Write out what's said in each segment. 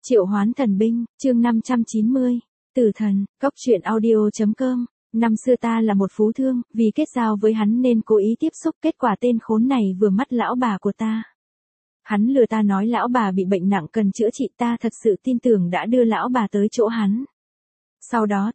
Triệu Hoán Thần Binh, chương 590, Tử Thần, Cốc truyện audio.com. Năm xưa ta là một phú thương, vì kết giao với hắn nên cố ý tiếp xúc, kết quả tên khốn này vừa mắt lão bà của ta. Hắn lừa ta nói lão bà bị bệnh nặng cần chữa trị, ta thật sự tin tưởng đã đưa lão bà tới chỗ hắn. Sau đó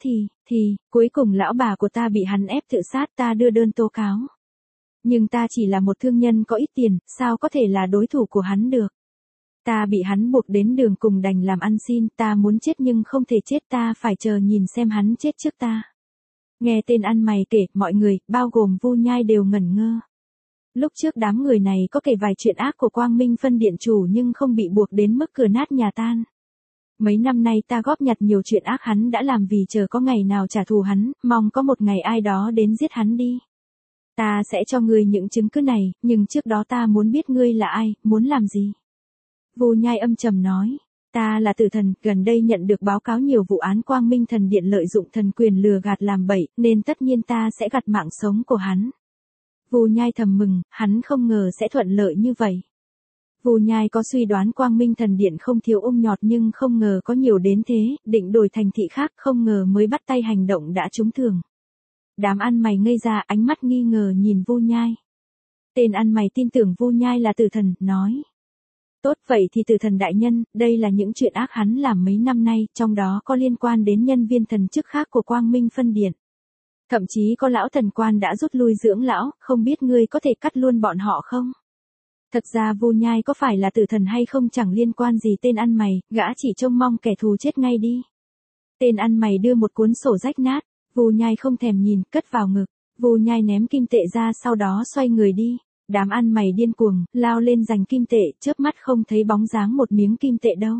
cuối cùng lão bà của ta bị hắn ép tự sát, ta đưa đơn tố cáo. Nhưng ta chỉ là một thương nhân có ít tiền, sao có thể là đối thủ của hắn được. Ta bị hắn buộc đến đường cùng đành làm ăn xin, ta muốn chết nhưng không thể chết, ta phải chờ nhìn xem hắn chết trước ta. Nghe tên ăn mày kể, mọi người, bao gồm Vu Nhai đều ngẩn ngơ. Lúc trước đám người này có kể vài chuyện ác của Quang Minh Phân Điện chủ nhưng không bị buộc đến mức cửa nát nhà tan. Mấy năm nay ta góp nhặt nhiều chuyện ác hắn đã làm vì chờ có ngày nào trả thù hắn, mong có một ngày ai đó đến giết hắn đi. Ta sẽ cho ngươi những chứng cứ này, nhưng trước đó ta muốn biết ngươi là ai, muốn làm gì. Vu Nhai âm trầm nói, ta là Tử Thần, gần đây nhận được báo cáo nhiều vụ án Quang Minh Thần Điện lợi dụng thần quyền lừa gạt làm bậy, nên tất nhiên ta sẽ gặt mạng sống của hắn. Vu Nhai thầm mừng, hắn không ngờ sẽ thuận lợi như vậy. Vu Nhai có suy đoán Quang Minh Thần Điện không thiếu ung nhọt nhưng không ngờ có nhiều đến thế, định đổi thành thị khác, không ngờ mới bắt tay hành động đã trúng thưởng. Đám ăn mày ngây ra, ánh mắt nghi ngờ nhìn Vu Nhai. Tên ăn mày tin tưởng Vu Nhai là Tử Thần, nói. Tốt vậy thì Tử Thần đại nhân, đây là những chuyện ác hắn làm mấy năm nay, trong đó có liên quan đến nhân viên thần chức khác của Quang Minh Phân Điện. Thậm chí có lão thần quan đã rút lui dưỡng lão, không biết ngươi có thể cắt luôn bọn họ không? Thật ra Vu Nhai có phải là Tử Thần hay không chẳng liên quan gì tên ăn mày, gã chỉ trông mong kẻ thù chết ngay đi. Tên ăn mày đưa một cuốn sổ rách nát, Vu Nhai không thèm nhìn, cất vào ngực. Vu Nhai ném kim tệ ra sau đó xoay người đi. Đám ăn mày điên cuồng, lao lên giành kim tệ, chớp mắt không thấy bóng dáng một miếng kim tệ đâu.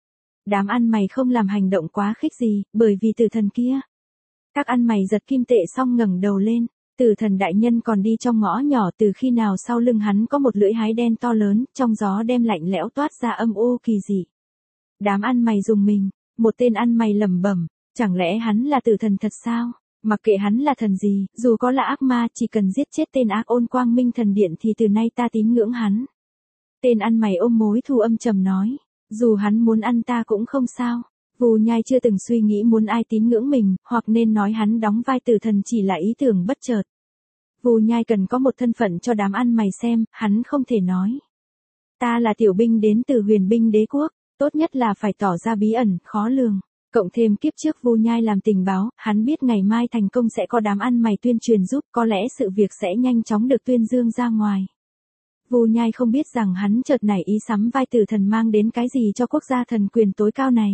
Đám ăn mày không làm hành động quá khích gì, bởi vì Tử Thần kia. Các ăn mày giật kim tệ xong ngẩng đầu lên, Tử Thần đại nhân còn đi trong ngõ nhỏ, từ khi nào sau lưng hắn có một lưỡi hái đen to lớn, trong gió đem lạnh lẽo toát ra âm u kỳ dị. Đám ăn mày rùng mình, một tên ăn mày lẩm bẩm, chẳng lẽ hắn là Tử Thần thật sao? Mặc kệ hắn là thần gì, dù có là ác ma, chỉ cần giết chết tên ác ôn Quang Minh Thần Điện thì từ nay ta tín ngưỡng hắn. Tên ăn mày ôm mối thù âm trầm nói, dù hắn muốn ăn ta cũng không sao. Vu Nhai chưa từng suy nghĩ muốn ai tín ngưỡng mình, hoặc nên nói hắn đóng vai Tử Thần chỉ là ý tưởng bất chợt. Vu Nhai cần có một thân phận cho đám ăn mày xem, hắn không thể nói. Ta là tiểu binh đến từ Huyền Binh Đế Quốc, tốt nhất là phải tỏ ra bí ẩn, khó lường. Cộng thêm kiếp trước Vu Nhai làm tình báo, hắn biết ngày mai thành công sẽ có đám ăn mày tuyên truyền giúp, có lẽ sự việc sẽ nhanh chóng được tuyên dương ra ngoài. Vu Nhai không biết rằng hắn chợt nảy ý sắm vai Tử Thần mang đến cái gì cho quốc gia thần quyền tối cao này.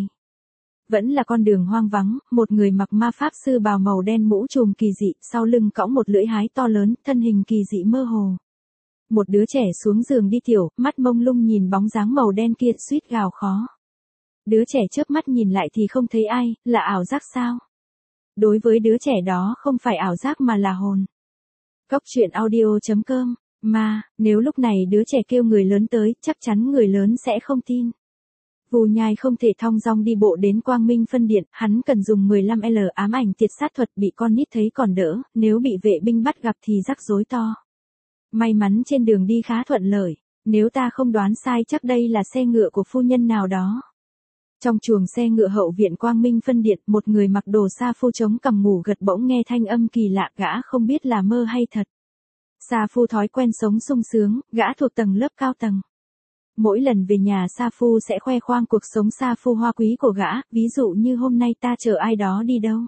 Vẫn là con đường hoang vắng, một người mặc ma pháp sư bào màu đen mũ trùm kỳ dị, sau lưng cõng một lưỡi hái to lớn, thân hình kỳ dị mơ hồ. Một đứa trẻ xuống giường đi tiểu, mắt mông lung nhìn bóng dáng màu đen kia, suýt gào khó. Đứa trẻ chớp mắt nhìn lại thì không thấy ai, là ảo giác sao? Đối với đứa trẻ đó không phải ảo giác mà là hồn. Cốc truyện audio.com, mà, nếu lúc này đứa trẻ kêu người lớn tới, chắc chắn người lớn sẽ không tin. Vu Nhai không thể thong dong đi bộ đến Quang Minh Phân Điện, hắn cần dùng 15L ám ảnh tiệt sát thuật, bị con nít thấy còn đỡ, nếu bị vệ binh bắt gặp thì rắc rối to. May mắn trên đường đi khá thuận lợi, nếu ta không đoán sai chắc đây là xe ngựa của phu nhân nào đó. Trong chuồng xe ngựa hậu viện Quang Minh Phân Điện, một người mặc đồ sa phu chống cằm ngủ gật bỗng nghe thanh âm kỳ lạ, gã không biết là mơ hay thật. Sa phu thói quen sống sung sướng, gã thuộc tầng lớp cao tầng. Mỗi lần về nhà Sa phu sẽ khoe khoang cuộc sống Sa phu hoa quý của gã, ví dụ như hôm nay ta chờ ai đó đi đâu.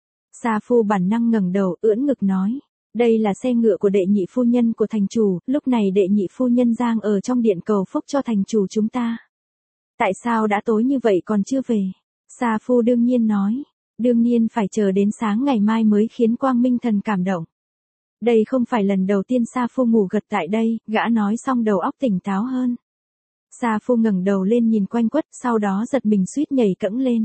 Sa phu bản năng ngẩng đầu, ưỡn ngực nói, đây là xe ngựa của đệ nhị phu nhân của thành chủ, lúc này đệ nhị phu nhân đang ở trong điện cầu phúc cho thành chủ chúng ta. Tại sao đã tối như vậy còn chưa về? Sa phu đương nhiên nói, đương nhiên phải chờ đến sáng ngày mai mới khiến Quang Minh Thần cảm động. Đây không phải lần đầu tiên Sa phu ngủ gật tại đây, gã nói xong đầu óc tỉnh táo hơn. Sa phu ngẩng đầu lên nhìn quanh quất, sau đó giật mình suýt nhảy cẫng lên.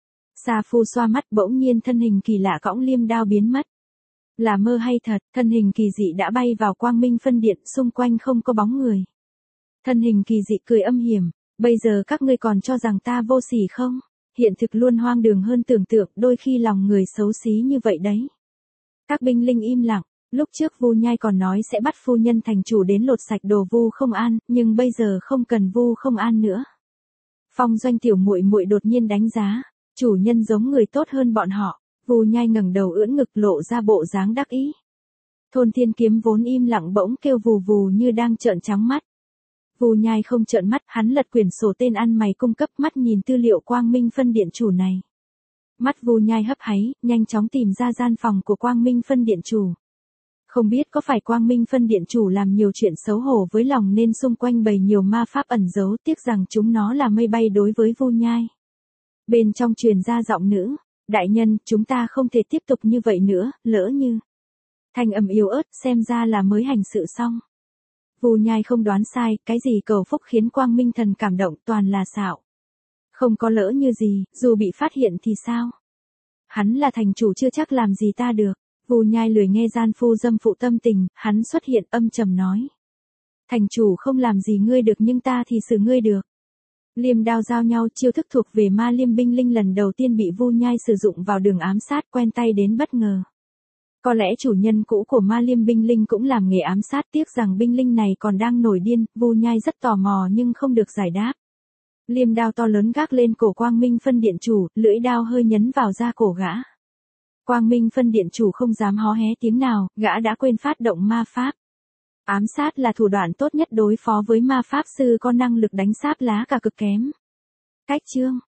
Sa phu xoa mắt, bỗng nhiên thân hình kỳ lạ cõng liêm đao biến mất. Là mơ hay thật, thân hình kỳ dị đã bay vào Quang Minh Phân Điện, xung quanh không có bóng người. Thân hình kỳ dị cười âm hiểm, bây giờ các ngươi còn cho rằng ta vô sỉ không? Hiện thực luôn hoang đường hơn tưởng tượng, đôi khi lòng người xấu xí như vậy đấy. Các binh lính im lặng. Lúc trước Vu Nhai còn nói sẽ bắt phu nhân thành chủ đến lột sạch đồ Vu Không An, nhưng bây giờ không cần Vu Không An nữa. Phong Doanh tiểu muội muội đột nhiên đánh giá, chủ nhân giống người tốt hơn bọn họ. Vu Nhai ngẩng đầu ưỡn ngực lộ ra bộ dáng đắc ý. Thôn Thiên Kiếm vốn im lặng bỗng kêu vù vù như đang trợn trắng mắt. Vu Nhai không trợn mắt, hắn lật quyển sổ tên ăn mày cung cấp, mắt nhìn tư liệu Quang Minh phân điện chủ này. Mắt Vu Nhai hấp háy, nhanh chóng tìm ra gian phòng của Quang Minh phân điện chủ. Không biết có phải Quang Minh phân điện chủ làm nhiều chuyện xấu hổ với lòng nên xung quanh bày nhiều ma pháp ẩn giấu, tiếc rằng chúng nó là mây bay đối với Vu Nhai. Bên trong truyền ra giọng nữ, đại nhân, chúng ta không thể tiếp tục như vậy nữa, lỡ như. Thanh âm yếu ớt, xem ra là mới hành sự xong. Vu Nhai không đoán sai, cái gì cầu phúc khiến Quang Minh thần cảm động toàn là xạo. Không có lỡ như gì, dù bị phát hiện thì sao? Hắn là thành chủ chưa chắc làm gì ta được. Vu Nhai lười nghe gian phu dâm phụ tâm tình, hắn xuất hiện âm trầm nói. Thành chủ không làm gì ngươi được nhưng ta thì xử ngươi được. Liêm đao giao nhau, chiêu thức thuộc về ma liêm binh linh lần đầu tiên bị Vu Nhai sử dụng vào đường ám sát, quen tay đến bất ngờ. Có lẽ chủ nhân cũ của ma liêm binh linh cũng làm nghề ám sát, tiếc rằng binh linh này còn đang nổi điên. Vu Nhai rất tò mò nhưng không được giải đáp. Liêm đao to lớn gác lên cổ Quang Minh phân điện chủ, lưỡi đao hơi nhấn vào da cổ gã. Quang Minh phân điện chủ không dám hó hé tiếng nào, gã đã quên phát động ma pháp. Ám sát là thủ đoạn tốt nhất đối phó với ma pháp sư có năng lực đánh sáp lá cả cực kém. Cách chương